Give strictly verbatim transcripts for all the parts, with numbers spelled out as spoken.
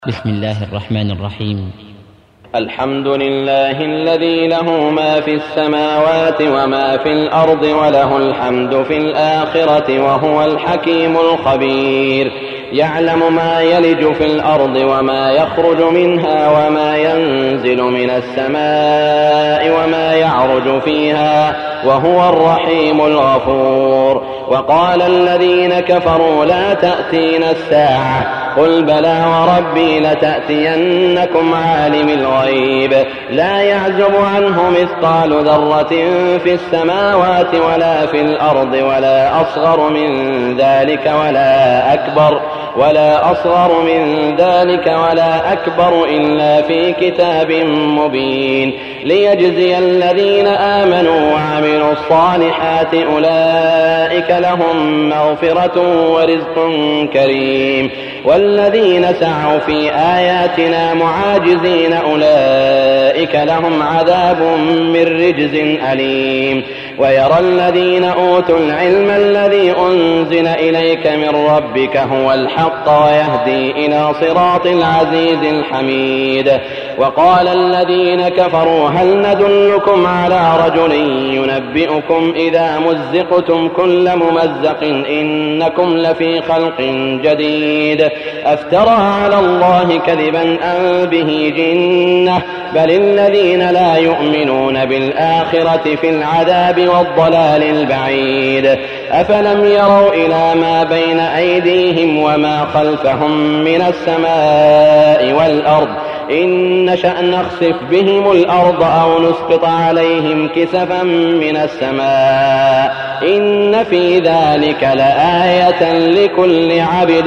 بسم الله الرحمن الرحيم. الحمد لله الذي له ما في السماوات وما في الأرض وله الحمد في الآخرة وهو الحكيم الخبير. يعلم ما يلج في الأرض وما يخرج منها وما ينزل من السماء وما يعرج فيها وهو الرحيم الغفور. وقال الذين كفروا لا تأتينا الساعة قل بلى وربي لتأتينكم عالم الغيب لا يعزب عنه مثقال ذرة في السماوات ولا في الأرض ولا أصغر من ذلك ولا أكبر ولا أصغر من ذلك ولا أكبر إلا في كتاب مبين ليجزي الذين آمنوا وعملوا الصالحات أولئك لهم مغفرة ورزق كريم. والذين سعوا في آياتنا معاجزين أولئك لهم عذاب من رجز أليم. ويرى الذين أوتوا العلم الذي أنزل إليك من ربك هو الحق ويهدي إلى صراط العزيز الحميد. وقال الذين كفروا هل ندلكم على رجل ينبئكم إذا مزقتم كل ممزق إنكم لفي خلق جديد أفترى على الله كذبا أم به جنة بل الذين لا يؤمنون بالآخرة في العذاب والضلال البعيد. أفلم يروا إلى ما بين أيديهم وما خلفهم من السماء والأرض إن نشأ نخسف بهم الأرض أو نسقط عليهم كسفا من السماء إن في ذلك لآية لكل عبد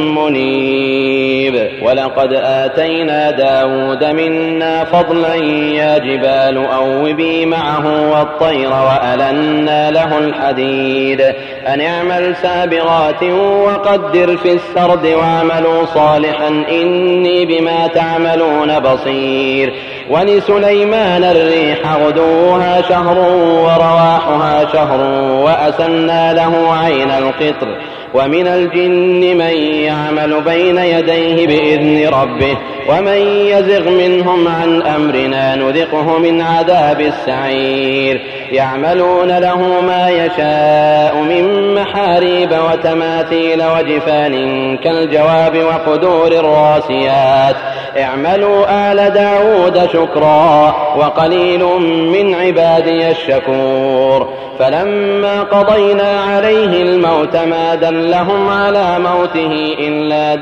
منيب. ولقد آتينا داود منا فضلا يا جبال أوبي معه والطير وألنا له الحديد أن اعمل سابغات وقدر في السرد واعملوا صالحا إني بما تعملون بصير. ولسليمان الريح غدوها شهر ورواحها شهر وأسلنا له عين القطر ومن الجن من يعمل بين يديه بإذن ربه ومن يزغ منهم عن أمرنا نذقه من عذاب السعير. يعملون له ما يشاء من محاريب وتماثيل وجفان كالجواب وقدور الراسيات اعملوا آل داود شكرا وقليل من عبادي الشكور. فلما قضينا عليه الموت ما دلهم على موته إلا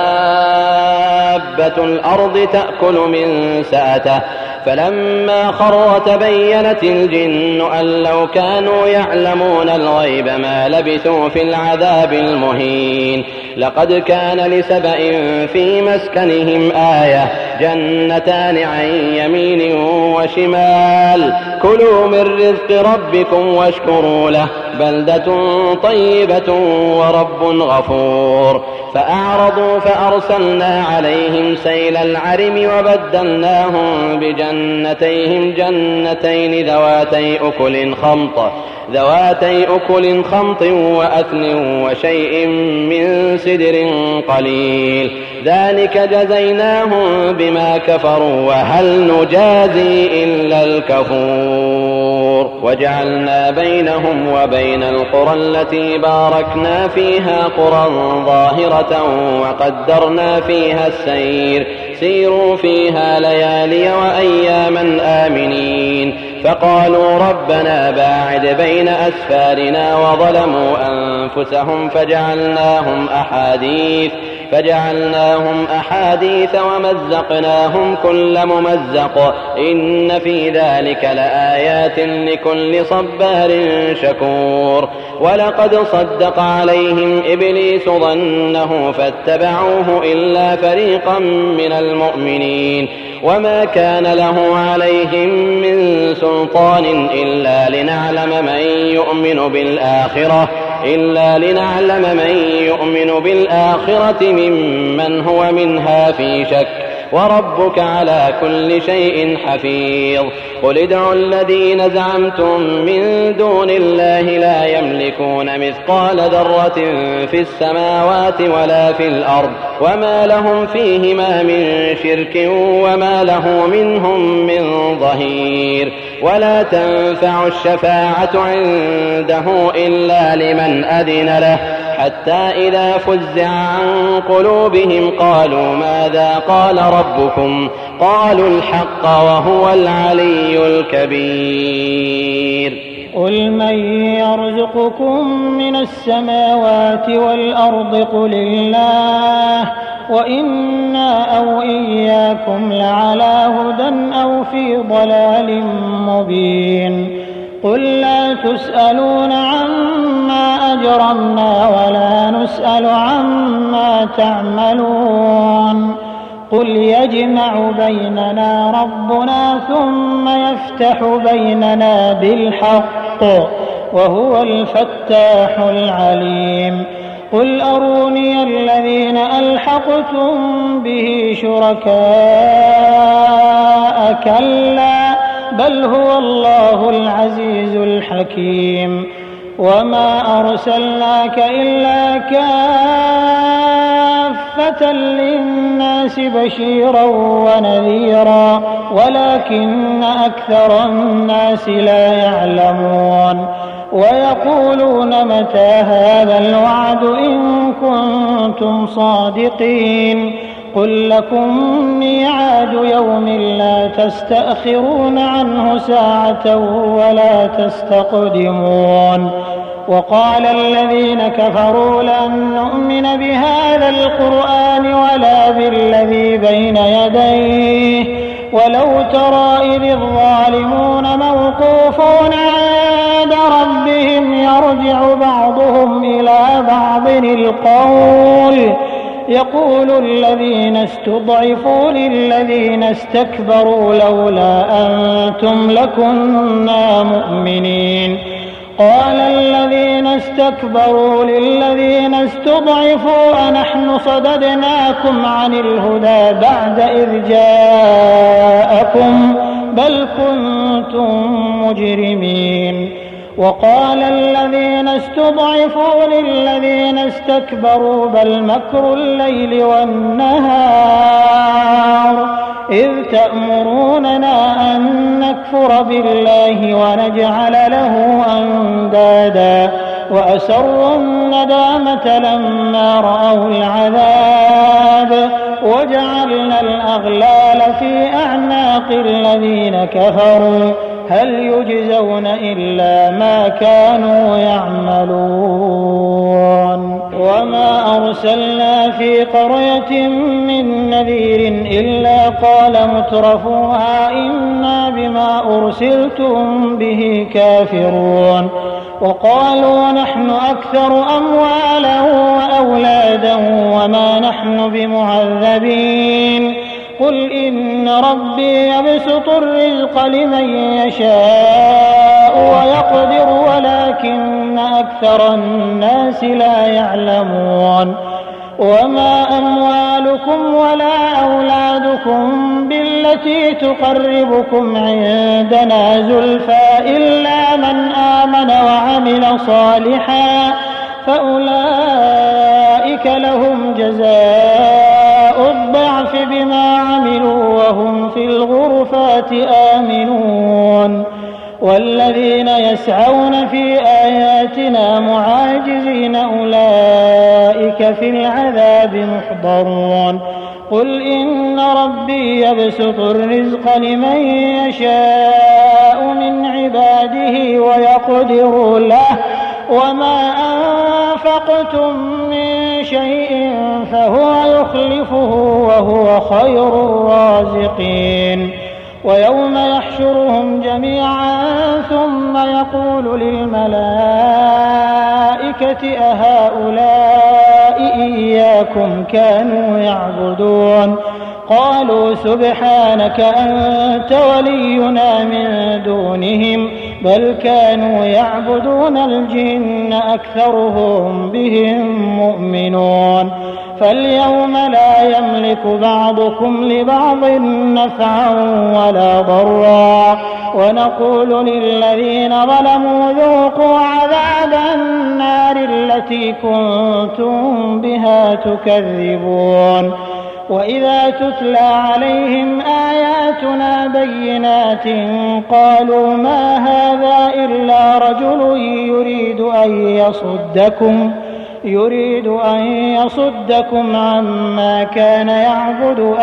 دابة الأرض تأكل من سأته فلما خر تبينت الجن أن لو كانوا يعلمون الغيب ما لبثوا في العذاب المهين. لقد كان لسبأ في مسكنهم آية جنتان عن يمين وشمال كلوا من رزق ربكم واشكروا له بلدة طيبة ورب غفور. فأعرضوا فأرسلنا عليهم سيل العرم وبدلناهم بجنتيهم جنتين ذواتي أكل خمط ذواتي أكل خمط وأثل وشيء من سدر قليل ذلك جزيناهم بما كفروا وهل نجازي إلا الكفور. وجعلنا بينهم وبين القرى التي باركنا فيها قرى ظاهرة وقدرنا فيها السير سيروا فيها ليالي وأياما آمنين. فقالوا ربنا باعد بين أسفارنا وظلموا أنفسهم فجعلناهم أحاديث فجعلناهم أحاديث ومزقناهم كل ممزق إن في ذلك لآيات لكل صبار شكور. ولقد صدق عليهم إبليس ظنه فاتبعوه إلا فريقا من المؤمنين وما كان له عليهم من سلطان إلا لنعلم من يؤمن بالآخرة إلا لنعلم من يؤمن بالآخرة ممن هو منها في شك وربك على كل شيء حفيظ قل ادعوا الذين زعمتم من دون الله لا يملكون مثقال ذرة في السماوات ولا في الأرض وما لهم فيهما من شرك وما له منهم من ظهير ولا تنفع الشفاعة عنده إلا لمن أذن له حتى إذا فزع عن قلوبهم قالوا ماذا قال ربكم قالوا الحق وهو العلي الكبير قل من يرزقكم من السماوات والأرض قل الله وإنا أو إياكم لعلى هدى أو في ضلال مبين قل لا تسألون عما أجرمنا ولا نسأل عما تعملون قل يجمع بيننا ربنا ثم يفتح بيننا بالحق وهو الفتاح العليم قل أروني الذين ألحقتم به شركاء كلا بل هو الله العزيز الحكيم وما أرسلناك إلا كافة للناس بشيرا ونذيرا ولكن أكثر الناس لا يعلمون ويقولون متى هذا الوعد إن كنتم صادقين قل لكم ميعاد يوم لا تستأخرون عنه ساعة ولا تستقدمون وقال الذين كفروا لن نؤمن بهذا القرآن ولا بالذي بين يديه ولو ترى إذ الظالمون موقوفون عند ربهم يرجع بعضهم إلى بعض القول يقول الذين استضعفوا للذين استكبروا لولا أنتم لكنا مؤمنين قال الذين استكبروا للذين استضعفوا أنحن صددناكم عن الهدى بعد إذ جاءكم بل كنتم مجرمين وقال الذين استضعفوا للذين استكبروا بل مكر الليل والنهار إذ تأمروننا أن نكفر بالله ونجعل له أندادا وأسروا الندامة لما رأوا العذاب وجعلنا الأغلال في أعناق الذين كفروا هل يجزون إلا ما كانوا يعملون وما أرسلنا في قرية من نذير إلا قال مترفوها إنا بما أرسلتم به كافرون وقالوا نحن أكثر أموالا وأولادا وما نحن بمعذبين قل إن ربي يبسط الرزق لمن يشاء ويقدر ولكن أكثر الناس لا يعلمون وما أموالكم ولا أولادكم بالتي تقربكم عندنا زلفى إلا من آمن وعمل صالحا فأولئك لهم جزاء الضعف بما عملوا وهم في الغرفات آمنون والذين يسعون في آياتنا معاجزين أولئك في العذاب محضرون قل إن ربي يبسط الرزق لمن يشاء من عباده ويقدر له وما أنفقتم من شيء فهو يخلفه وهو خير الرازقين ويوم يحشرهم جميعا ثم يقول للملائكة أهؤلاء إياكم كانوا يعبدون قالوا سبحانك أنت ولينا من دونهم بل كانوا يعبدون الجن أكثرهم بهم مؤمنون فاليوم لا يملك بعضكم لبعض نفعا ولا ضرا ونقول للذين ظلموا ذوقوا عذاب النار التي كنتم بها تكذبون وإذا تتلى عليهم آياتنا بينات قالوا ما هذا إلا رجل يريد أن يصدكم يريد أن يصدكم عما كان يعبد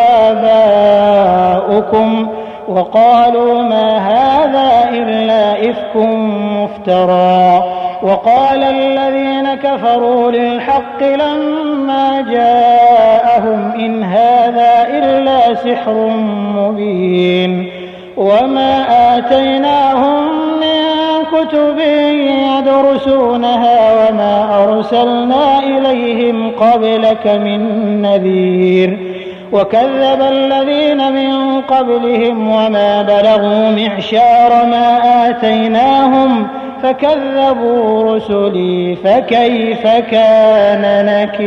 آباؤكم وقالوا ما هذا إلا إفك مفترى وقال الذين كفروا للحق لما جاءهم إن هذا إلا سحر مبين وما آتيناهم من كتب يدرسونها وما أرسلنا إليهم قبلك من نذير وكذب الذين من قبلهم وما بلغوا معشار ما آتيناهم فكذبوا رسلي فكيف كان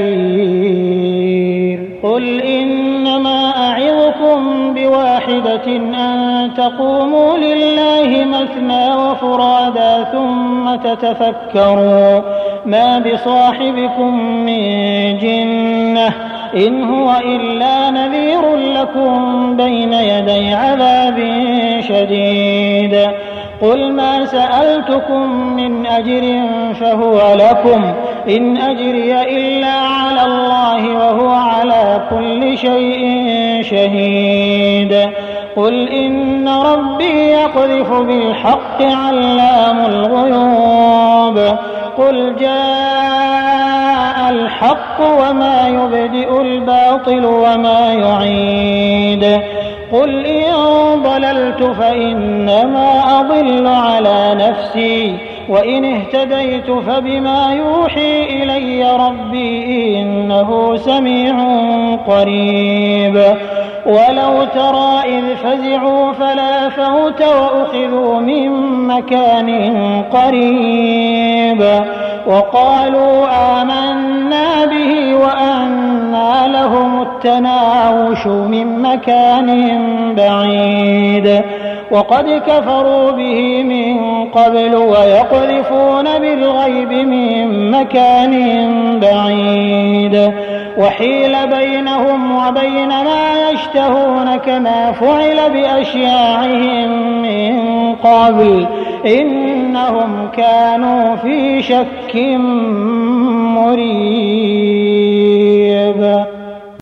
نكير قل إنما أعظكم بواحدة أن تقوموا لله مثنى وفرادا ثم تتفكروا ما بصاحبكم من جنة إن هو إلا نذير لكم بين يدي عذاب شديد قل ما سألتكم من أجر فهو لكم إن أجري إلا على الله وهو على كل شيء شهيد قل إن ربي يقذف بالحق علام الغيوب قل جاء الحق وما يبدئ الباطل وما يعيد قل إن ضللت فإنما أضل على نفسي وإن اهتديت فبما يوحي إلي ربي إنه سميع قريب ولو ترى إذ فزعوا فلا فوت وأخذوا من مكان قريب وقالوا آمنا به وأنى لهم التناوش من مكان بعيد وقد كفروا به من قبل ويقذفون بالغيب من مكان بعيد وحيل بينهم وبين ما يشتهون كما فعل بأشياعهم من قبل إنهم كانوا في شك مريب